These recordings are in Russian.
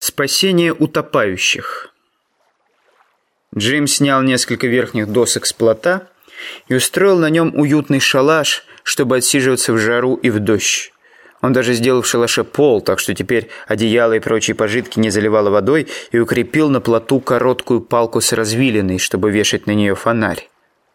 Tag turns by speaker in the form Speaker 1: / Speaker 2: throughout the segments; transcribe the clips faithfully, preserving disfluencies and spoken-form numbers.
Speaker 1: Спасение утопающих. Джим снял несколько верхних досок с плота и устроил на нем уютный шалаш, чтобы отсиживаться в жару и в дождь. Он даже сделал в шалаше пол, так что теперь одеяло и прочие пожитки не заливало водой, и укрепил на плоту короткую палку с развилиной, чтобы вешать на нее фонарь.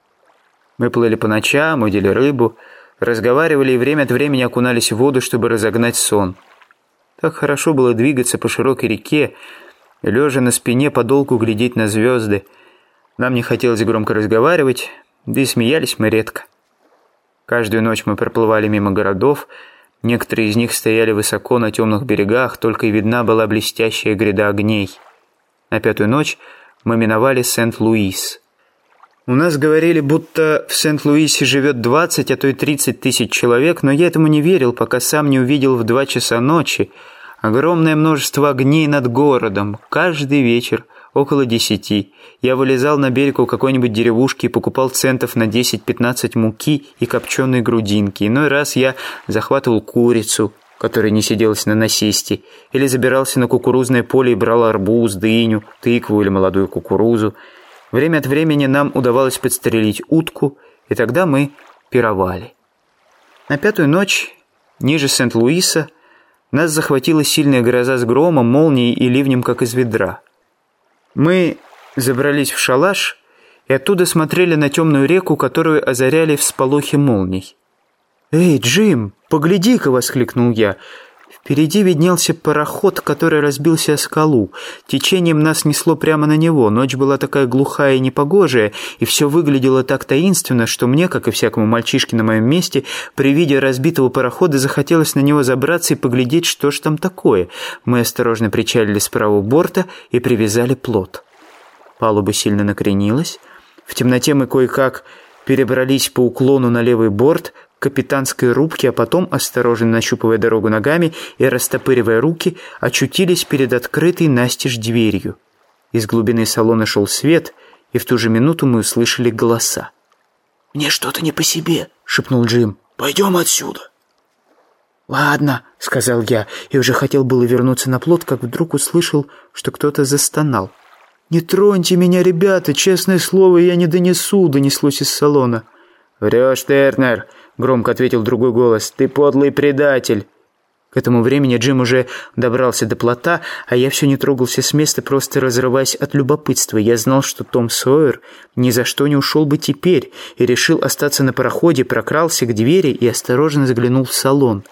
Speaker 1: Мы плыли по ночам, удили рыбу, разговаривали и время от времени окунались в воду, чтобы разогнать сон. Так хорошо было двигаться по широкой реке, и, лежа на спине, подолгу глядеть на звезды. Нам не хотелось громко разговаривать, да и смеялись мы редко. Каждую ночь мы проплывали мимо городов, некоторые из них стояли высоко на темных берегах, только и видна была блестящая гряда огней. На пятую ночь мы миновали Сент-Луис. У нас говорили, будто в Сент-Луисе живет двадцать, а то и тридцать тысяч человек, но я этому не верил, пока сам не увидел в два часа ночи огромное множество огней над городом. Каждый вечер, около десяти, я вылезал на берег у какой-нибудь деревушки и покупал центов на десять-пятнадцать муки и копченой грудинки. Иной раз я захватывал курицу, которая не сиделась на насесте, или забирался на кукурузное поле и брал арбуз, дыню, тыкву или молодую кукурузу. Время от времени нам удавалось подстрелить утку, и тогда мы пировали. На пятую ночь, ниже Сент-Луиса, нас захватила сильная гроза с громом, молнией и ливнем, как из ведра. Мы забрались в шалаш и оттуда смотрели на темную реку, которую озаряли всполохи молний. «Эй, Джим, погляди-ка!» — воскликнул я. Впереди виднелся пароход, который разбился о скалу. Течением нас несло прямо на него. Ночь была такая глухая и непогожая, и все выглядело так таинственно, что мне, как и всякому мальчишке на моем месте, при виде разбитого парохода захотелось на него забраться и поглядеть, что ж там такое. Мы осторожно причалили с правого борта и привязали плот. Палуба сильно накренилась. В темноте мы кое-как перебрались по уклону на левый борт к капитанской рубке, а потом, осторожно нащупывая дорогу ногами и растопыривая руки, очутились перед открытой настежь дверью. Из глубины салона шел свет, и в ту же минуту мы услышали голоса.
Speaker 2: «Мне что-то не по себе», — шепнул Джим. «Пойдем отсюда». «Ладно», — сказал я, и уже хотел было вернуться на плот, как вдруг услышал, что кто-то застонал. «Не троньте меня, ребята, честное слово, я не донесу», — донеслось из салона.
Speaker 1: «Врешь, Тернер», — громко ответил другой голос. «Ты подлый предатель». К этому времени Джим уже добрался до плота, а я все не трогался с места, просто разрываясь от любопытства. Я знал, что Том Сойер ни за что не ушел бы теперь, и решил остаться на пароходе, прокрался к двери и осторожно заглянул в салон.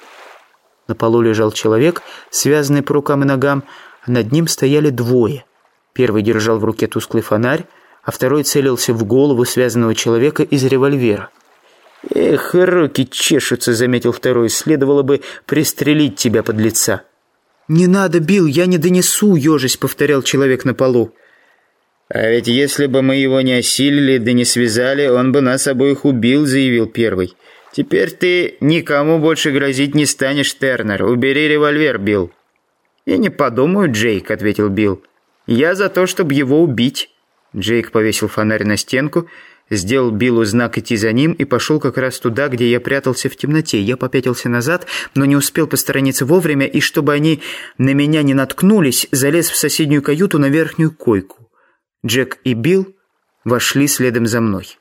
Speaker 1: На полу лежал человек, связанный по рукам и ногам, а над ним стояли двое. Первый держал в руке тусклый фонарь, а второй целился в голову связанного человека из револьвера. «Эх, руки чешутся», — заметил второй. «Следовало бы пристрелить тебя, подлеца».
Speaker 2: «Не надо, Билл, я не донесу», — ежась повторял человек на полу.
Speaker 1: «А ведь если бы мы его не осилили, да не связали, он бы нас обоих убил», — заявил первый. «Теперь ты никому больше грозить не станешь, Тернер. Убери револьвер, Билл». «И не подумаю, Джейк», — ответил Билл. «Я за то, чтобы его убить». Джейк повесил фонарь на стенку, сделал Биллу знак идти за ним и пошел как раз туда, где я прятался в темноте. Я попятился назад, но не успел посторониться вовремя, и чтобы они на меня не наткнулись, залез в соседнюю каюту на верхнюю койку. Джек и Билл вошли следом за мной.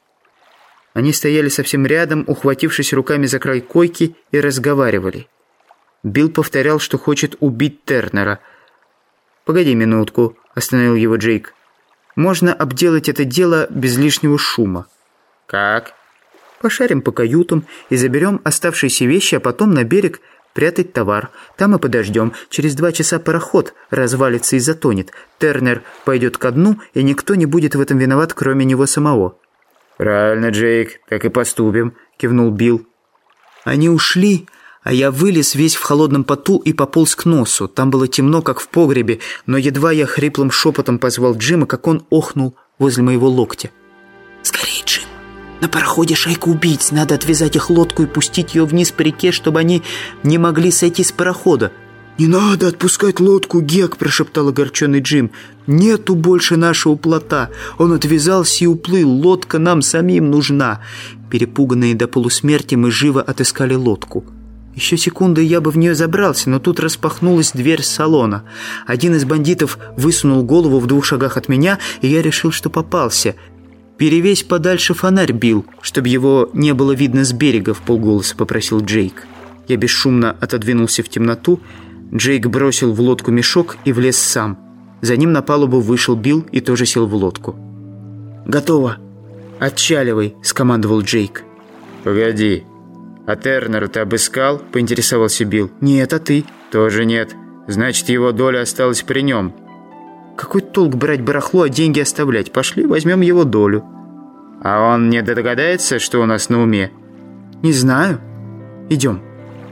Speaker 1: Они стояли совсем рядом, ухватившись руками за край койки, и разговаривали. Билл повторял, что хочет убить Тернера. «Погоди минутку», — остановил его Джейк. «Можно обделать это дело без лишнего шума». «Как?»
Speaker 2: «Пошарим по каютам и заберем оставшиеся вещи, а потом на берег прятать товар. Там и подождем. Через два часа пароход развалится и затонет. Тернер пойдет ко дну, и никто не будет в этом виноват, кроме него самого».
Speaker 1: «Правильно, Джейк, так и поступим», — кивнул Билл.
Speaker 2: Они ушли, а я вылез весь в холодном поту и пополз к носу. Там было темно, как в погребе, но едва я хриплым шепотом позвал Джима, как он охнул возле моего локтя. «Скорее, Джим! На пароходе шайка убийц. Надо отвязать их лодку и пустить ее вниз по реке, чтобы они не могли сойти с парохода». «Не надо отпускать лодку, Гек!» – прошептал огорченный Джим. «Нету больше нашего плота. Он отвязался и уплыл. Лодка нам самим нужна». Перепуганные до полусмерти, мы живо отыскали лодку. Еще секунду, и я бы в нее забрался, но тут распахнулась дверь салона. Один из бандитов высунул голову в двух шагах от меня, и я решил, что попался. «Перевесь подальше фонарь, Билл, чтобы его не было видно с берега», — вполголоса попросил Джейк. Я бесшумно отодвинулся в темноту. Джейк бросил в лодку мешок и влез сам. За ним на палубу вышел Билл и тоже сел в лодку. «Готово. Отчаливай», — скомандовал Джейк.
Speaker 1: «Погоди. А Тернера ты обыскал?» — поинтересовался Билл.
Speaker 2: «Нет, а ты?»
Speaker 1: «Тоже нет. Значит, его доля осталась при нем».
Speaker 2: «Какой толк брать барахло, а деньги оставлять? Пошли, возьмем его долю».
Speaker 1: «А он не догадается, что у нас на уме?»
Speaker 2: «Не знаю. Идем».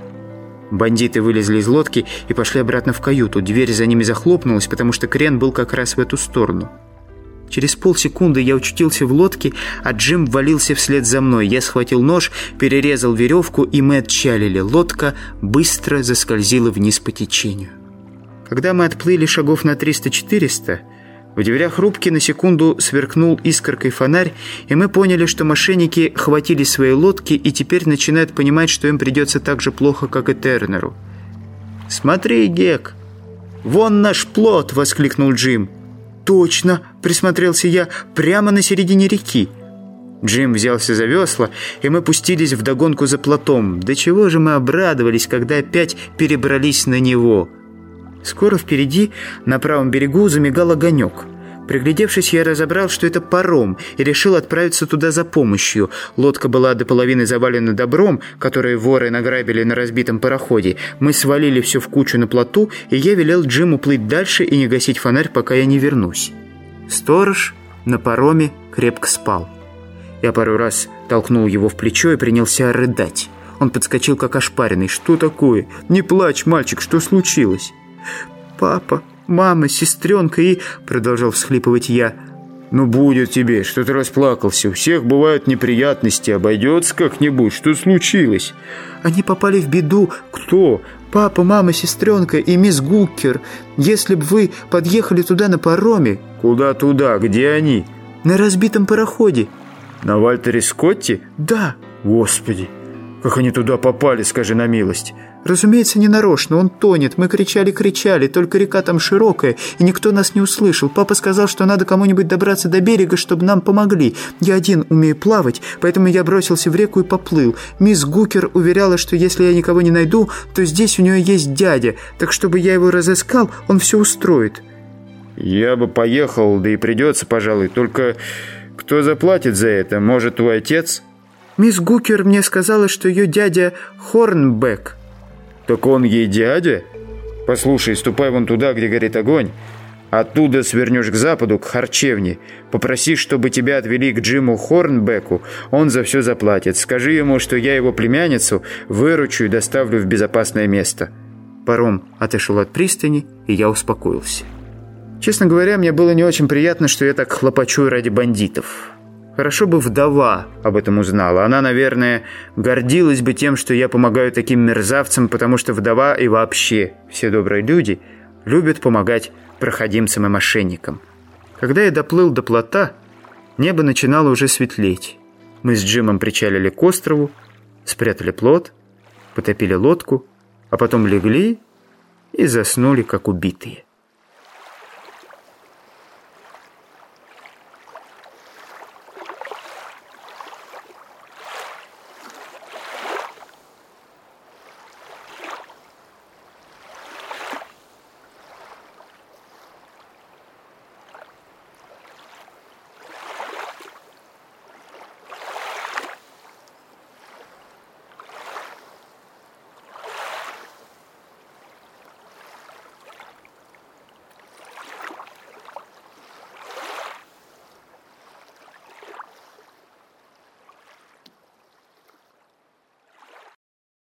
Speaker 1: Бандиты вылезли из лодки и пошли обратно в каюту. Дверь за ними захлопнулась, потому что крен был как раз в эту сторону.
Speaker 2: Через полсекунды я очутился в лодке, а Джим ввалился вслед за мной. Я схватил нож, перерезал веревку, и мы отчалили. Лодка быстро заскользила вниз по течению. Когда мы отплыли шагов на триста-четыреста, в дверях рубки на секунду сверкнул искоркой фонарь, и мы поняли, что мошенники хватили свои лодки и теперь начинают понимать, что им придется так же плохо, как и Тернеру. «Смотри, Гек! Вон наш плот!» — воскликнул Джим. «Точно!» — присмотрелся я. «Прямо на середине реки!» Джим взялся за весла, и мы пустились вдогонку за плотом. До чего же мы обрадовались, когда опять перебрались на него. Скоро впереди, на правом берегу, замигал огонек. Приглядевшись, я разобрал, что это паром, и решил отправиться туда за помощью. Лодка была до половины завалена добром, которое воры награбили на разбитом пароходе. Мы свалили все в кучу на плоту, и я велел Джиму плыть дальше и не гасить фонарь, пока я не вернусь. Сторож на пароме крепко спал. Я пару раз толкнул его в плечо и принялся рыдать. Он подскочил, как ошпаренный. «Что такое? Не плачь, мальчик, что случилось?» «Папа, мама, сестренка и...» Продолжал всхлипывать я.
Speaker 1: «Ну будет тебе, что ты расплакался. У всех бывают неприятности. Обойдется как-нибудь. Что случилось?»
Speaker 2: «Они попали в беду».
Speaker 1: «Кто?»
Speaker 2: «Папа, мама, сестренка и мисс Гуккер. Если бы вы подъехали туда на пароме...»
Speaker 1: «Куда туда? Где они?»
Speaker 2: «На разбитом пароходе».
Speaker 1: «На Вальтере Скотте?»
Speaker 2: «Да».
Speaker 1: «Господи, как они туда попали, скажи на милость».
Speaker 2: «Разумеется, не нарочно. Он тонет. Мы кричали-кричали, только река там широкая, и никто нас не услышал. Папа сказал, что надо кому-нибудь добраться до берега, чтобы нам помогли. Я один умею плавать, поэтому я бросился в реку и поплыл. Мисс Гукер уверяла, что если я никого не найду, то здесь у нее есть дядя, так чтобы я его разыскал, он все устроит».
Speaker 1: «Я бы поехал, да и придется, пожалуй. Только кто заплатит за это? Может, твой отец?»
Speaker 2: «Мисс Гукер мне сказала, что ее дядя Хорнбек».
Speaker 1: «Так он ей дядя? Послушай, ступай вон туда, где горит огонь. Оттуда свернешь к западу, к харчевне. Попроси, чтобы тебя отвели к Джиму Хорнбеку. Он за все заплатит. Скажи ему, что я его племянницу выручу и доставлю в безопасное место». Паром отошел от пристани, и я успокоился. Честно говоря, мне было не очень приятно, что я так хлопочу ради бандитов. Хорошо бы вдова об этом узнала. Она, наверное, гордилась бы тем, что я помогаю таким мерзавцам, потому что вдова и вообще все добрые люди любят помогать проходимцам и мошенникам. Когда я доплыл до плота, небо начинало уже светлеть. Мы с Джимом причалили к острову, спрятали плот, потопили лодку, а потом легли и заснули, как убитые.